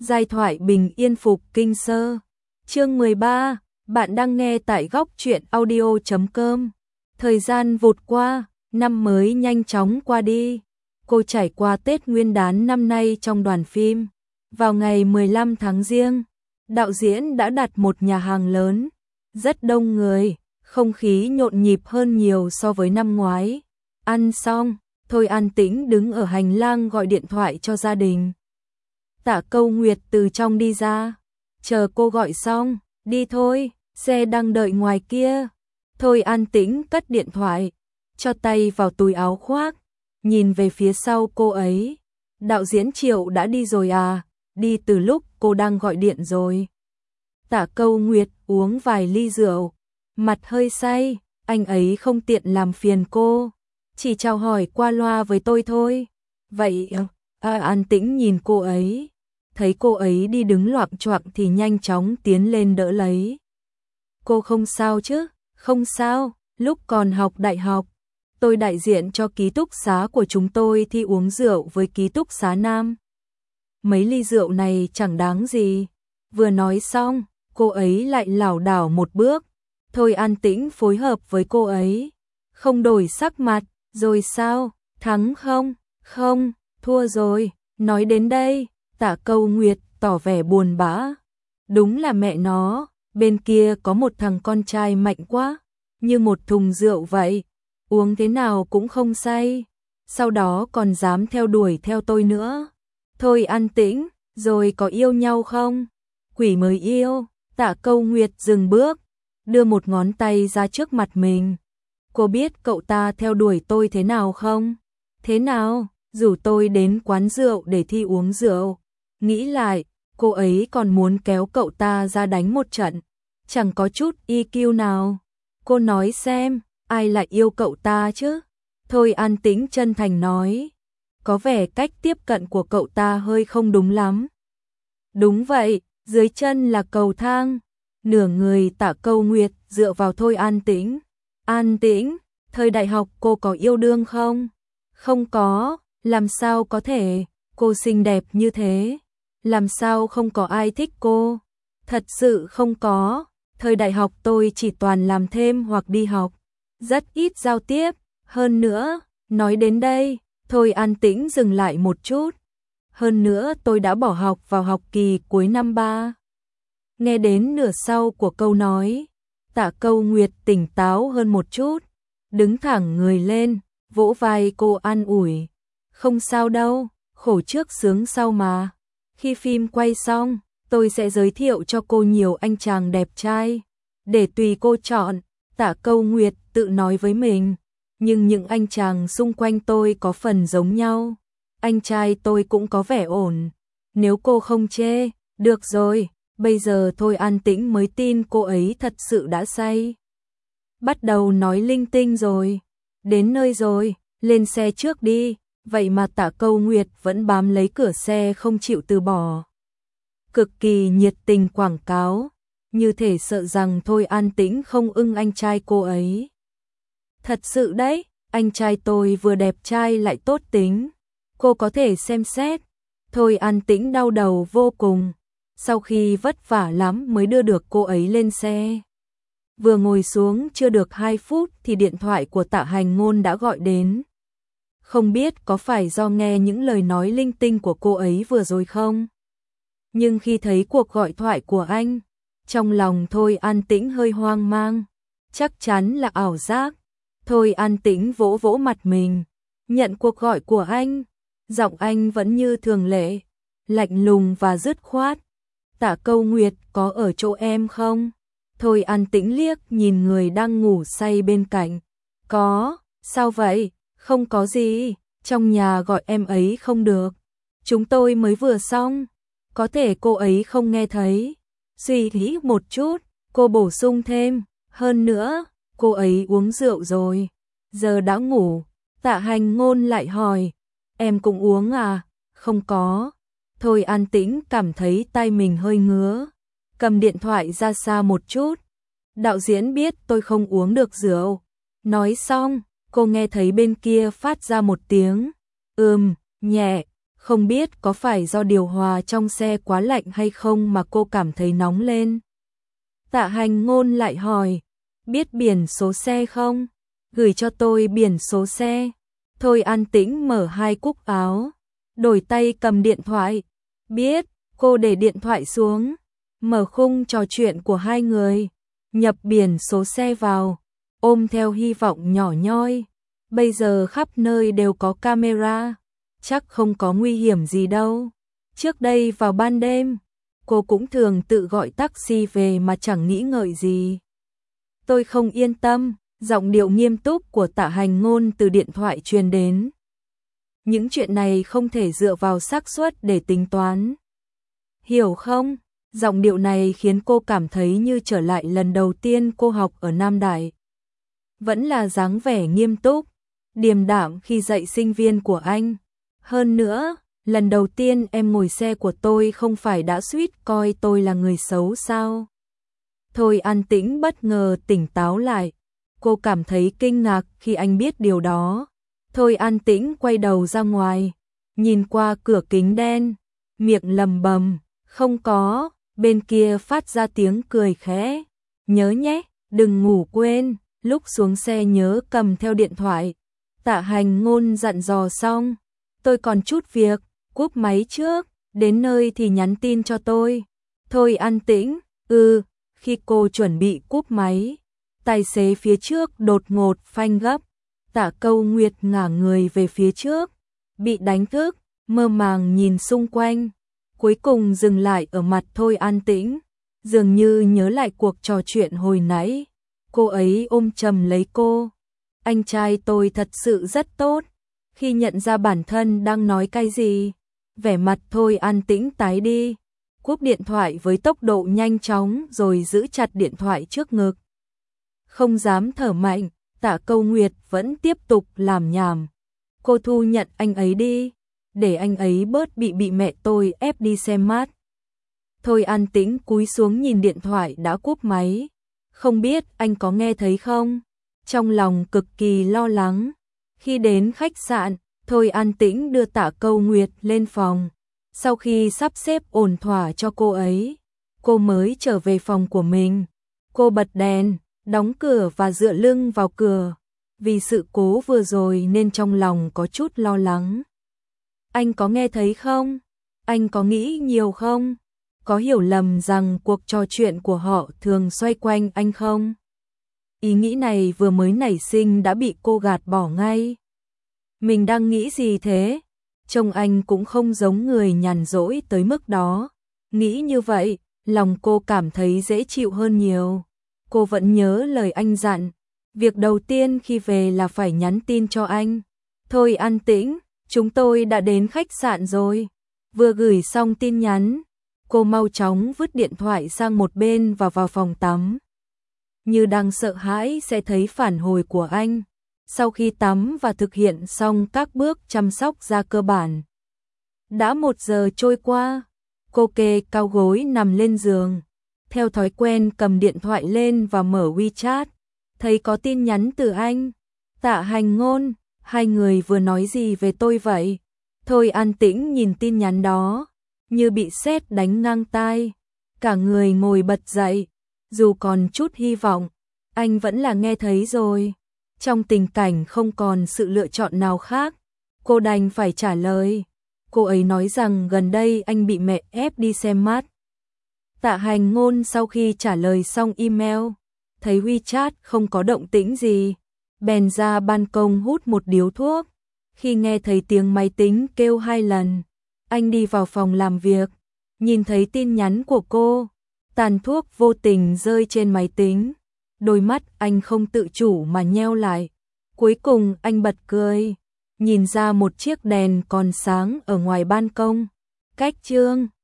Giai thoại bình yên phục kinh sơ. Chương 13, bạn đang nghe tại góc truyện audio.com. Thời gian vụt qua, năm mới nhanh chóng qua đi. Cô trải qua Tết Nguyên đán năm nay trong đoàn phim. Vào ngày 15 tháng Giêng, đạo diễn đã đặt một nhà hàng lớn, rất đông người, không khí nhộn nhịp hơn nhiều so với năm ngoái. Ăn xong, Thôi An Tĩnh đứng ở hành lang gọi điện thoại cho gia đình. Tạ Câu Nguyệt từ trong đi ra, chờ cô gọi xong, đi thôi, xe đang đợi ngoài kia. Thôi An Tĩnh cất điện thoại, cho tay vào túi áo khoác, nhìn về phía sau cô ấy. Đạo diễn Triệu đã đi rồi à? Đi từ lúc cô đang gọi điện rồi. Tạ Câu Nguyệt uống vài ly rượu, mặt hơi say, anh ấy không tiện làm phiền cô, chỉ chào hỏi qua loa với tôi thôi. Vậy An Tĩnh nhìn cô ấy, thấy cô ấy đi đứng loạng choạng thì nhanh chóng tiến lên đỡ lấy. Cô không sao chứ? Không sao, lúc còn học đại học, tôi đại diện cho ký túc xá của chúng tôi thi uống rượu với ký túc xá nam. Mấy ly rượu này chẳng đáng gì. Vừa nói xong, cô ấy lại lảo đảo một bước. Thôi An Tĩnh phối hợp với cô ấy, không đổi sắc mặt. Rồi sao? Thắng không? Không, thua rồi. Nói đến đây, Tạ Câu Nguyệt tỏ vẻ buồn bã. Đúng là mẹ nó, bên kia có một thằng con trai mạnh quá, như một thùng rượu vậy, uống thế nào cũng không say, sau đó còn dám theo đuổi theo tôi nữa. Thôi An Tĩnh, rồi có yêu nhau không? Quỷ mới yêu. Tạ Câu Nguyệt dừng bước, đưa một ngón tay ra trước mặt mình. Cô biết cậu ta theo đuổi tôi thế nào không? Thế nào? Rủ tôi đến quán rượu để thi uống rượu. Nghĩ lại, cô ấy còn muốn kéo cậu ta ra đánh một trận. Chẳng có chút EQ nào. Cô nói xem, ai lại yêu cậu ta chứ? Thôi An Tĩnh chân thành nói. Có vẻ cách tiếp cận của cậu ta hơi không đúng lắm. Đúng vậy, dưới chân là cầu thang. Nửa người Tạ Câu Nguyệt dựa vào Thôi An Tĩnh. An Tĩnh, thời đại học cô có yêu đương không? Không có, làm sao có thể, cô xinh đẹp như thế. Làm sao không có ai thích cô? Thật sự không có, thời đại học tôi chỉ toàn làm thêm hoặc đi học, rất ít giao tiếp. Hơn nữa, nói đến đây, Thôi An Tĩnh dừng lại một chút. Hơn nữa tôi đã bỏ học vào học kỳ cuối năm 3. Nghe đến nửa sau của câu nói, Tạ Câu Nguyệt tỉnh táo hơn một chút, đứng thẳng người lên, vỗ vai cô an ủi. Không sao đâu, khổ trước sướng sau mà. Khi phim quay xong, tôi sẽ giới thiệu cho cô nhiều anh chàng đẹp trai, để tùy cô chọn. Tạ Câu Nguyệt tự nói với mình, nhưng những anh chàng xung quanh tôi có phần giống nhau. Anh trai tôi cũng có vẻ ổn. Nếu cô không chê, được rồi. Bây giờ Thôi An Tĩnh mới tin cô ấy thật sự đã say. Bắt đầu nói linh tinh rồi. Đến nơi rồi, lên xe trước đi. Vậy mà Tạ Câu Nguyệt vẫn bám lấy cửa xe không chịu từ bỏ. Cực kỳ nhiệt tình quảng cáo, như thể sợ rằng Thôi An Tĩnh không ưng anh trai cô ấy. Thật sự đấy, anh trai tôi vừa đẹp trai lại tốt tính. Cô có thể xem xét. Thôi An Tĩnh đau đầu vô cùng. Sau khi vất vả lắm mới đưa được cô ấy lên xe. Vừa ngồi xuống chưa được 2 phút thì điện thoại của Tạ Hành Ngôn đã gọi đến. Không biết có phải do nghe những lời nói linh tinh của cô ấy vừa rồi không? Nhưng khi thấy cuộc gọi thoại của anh, trong lòng Thôi An Tĩnh hơi hoang mang. Chắc chắn là ảo giác. Thôi An Tĩnh vỗ vỗ mặt mình, nhận cuộc gọi của anh. Giọng anh vẫn như thường lệ, lạnh lùng và dứt khoát. Tạ Câu Nguyệt có ở chỗ em không? Thôi An Tĩnh liếc nhìn người đang ngủ say bên cạnh. Có, sao vậy? Không có gì, trong nhà gọi em ấy không được. Chúng tôi mới vừa xong, có thể cô ấy không nghe thấy. Suy nghĩ một chút, cô bổ sung thêm, hơn nữa, cô ấy uống rượu rồi, giờ đã ngủ. Tạ Hành Ngôn lại hỏi, em cũng uống à? Không có. Thôi An Tĩnh cảm thấy tay mình hơi ngứa, cầm điện thoại ra xa một chút. Đạo diễn biết tôi không uống được rượu. Nói xong, cô nghe thấy bên kia phát ra một tiếng nhẹ, Không biết có phải do điều hòa trong xe quá lạnh hay không mà cô cảm thấy nóng lên. Tạ Hành Ngôn lại hỏi, biết biển số xe không? Gửi cho tôi biển số xe. Thôi An Tĩnh mở hai cúc áo, đổi tay cầm điện thoại. Biết, cô để điện thoại xuống, mở khung trò chuyện của hai người, nhập biển số xe vào, ôm theo hy vọng nhỏ nhoi. Bây giờ khắp nơi đều có camera, chắc không có nguy hiểm gì đâu. Trước đây vào ban đêm, cô cũng thường tự gọi taxi về mà chẳng nghĩ ngợi gì. Tôi không yên tâm, giọng điệu nghiêm túc của Tạ Hành Ngôn từ điện thoại truyền đến. Những chuyện này không thể dựa vào xác suất để tính toán. Hiểu không? Giọng điệu này khiến cô cảm thấy như trở lại lần đầu tiên cô học ở Nam Đại. Vẫn là dáng vẻ nghiêm túc, điềm đạm khi dạy sinh viên của anh. Hơn nữa, lần đầu tiên em ngồi xe của tôi không phải đã suýt coi tôi là người xấu sao? Thôi An Tĩnh bất ngờ tỉnh táo lại. Cô cảm thấy kinh ngạc khi anh biết điều đó. Thôi An Tĩnh quay đầu ra ngoài, nhìn qua cửa kính đen, miệng lầm bầm, không có, bên kia phát ra tiếng cười khẽ. Nhớ nhé, đừng ngủ quên, lúc xuống xe nhớ cầm theo điện thoại. Tạ Hành Ngôn dặn dò xong, tôi còn chút việc, cúp máy trước, đến nơi thì nhắn tin cho tôi. Thôi An Tĩnh, khi cô chuẩn bị cúp máy, tài xế phía trước đột ngột phanh gấp. Tạ Câu Nguyệt ngả người về phía trước, bị đánh thức, mơ màng nhìn xung quanh, cuối cùng dừng lại ở mặt Thôi An Tĩnh, dường như nhớ lại cuộc trò chuyện hồi nãy. Cô ấy ôm chầm lấy cô. Anh trai tôi thật sự rất tốt. Khi nhận ra bản thân đang nói cái gì, vẻ mặt Thôi An Tĩnh tái đi, cúp điện thoại với tốc độ nhanh chóng rồi giữ chặt điện thoại trước ngực. Không dám thở mạnh, Tạ Câu Nguyệt vẫn tiếp tục làm nhảm. Cô thu nhận anh ấy đi, để anh ấy bớt bị mẹ tôi ép đi xem mát. Thôi An Tĩnh cúi xuống nhìn điện thoại đã cúp máy. Không biết anh có nghe thấy không? Trong lòng cực kỳ lo lắng. Khi đến khách sạn, Thôi An Tĩnh đưa Tạ Câu Nguyệt lên phòng. Sau khi sắp xếp ổn thỏa cho cô ấy, cô mới trở về phòng của mình. Cô bật đèn, đóng cửa và dựa lưng vào cửa. Vì sự cố vừa rồi nên trong lòng có chút lo lắng. Anh có nghe thấy không? Anh có nghĩ nhiều không? Có hiểu lầm rằng cuộc trò chuyện của họ thường xoay quanh anh không? Ý nghĩ này vừa mới nảy sinh đã bị cô gạt bỏ ngay. Mình đang nghĩ gì thế? Trông anh cũng không giống người nhàn rỗi tới mức đó. Nghĩ như vậy, lòng cô cảm thấy dễ chịu hơn nhiều. Cô vẫn nhớ lời anh dặn. Việc đầu tiên khi về là phải nhắn tin cho anh. Thôi An Tĩnh, chúng tôi đã đến khách sạn rồi. Vừa gửi xong tin nhắn, cô mau chóng vứt điện thoại sang một bên và vào phòng tắm. Như đang sợ hãi sẽ thấy phản hồi của anh. Sau khi tắm và thực hiện xong các bước chăm sóc da cơ bản. Đã 1 giờ trôi qua, cô kê cao gối nằm lên giường. Theo thói quen cầm điện thoại lên và mở WeChat. Thấy có tin nhắn từ anh. Tạ Hành Ngôn, hai người vừa nói gì về tôi vậy? Thôi An Tĩnh nhìn tin nhắn đó, như bị sét đánh ngang tai. Cả người ngồi bật dậy, dù còn chút hy vọng, anh vẫn là nghe thấy rồi. Trong tình cảnh không còn sự lựa chọn nào khác, cô đành phải trả lời. Cô ấy nói rằng gần đây anh bị mẹ ép đi xem mắt. Tạ Hành Ngôn sau khi trả lời xong email, thấy WeChat không có động tĩnh gì, bèn ra ban công hút một điếu thuốc. Khi nghe thấy tiếng máy tính kêu 2 lần, anh đi vào phòng làm việc, nhìn thấy tin nhắn của cô, tàn thuốc vô tình rơi trên máy tính. Đôi mắt anh không tự chủ mà nheo lại. Cuối cùng anh bật cười, nhìn ra một chiếc đèn còn sáng ở ngoài ban công. Cách chương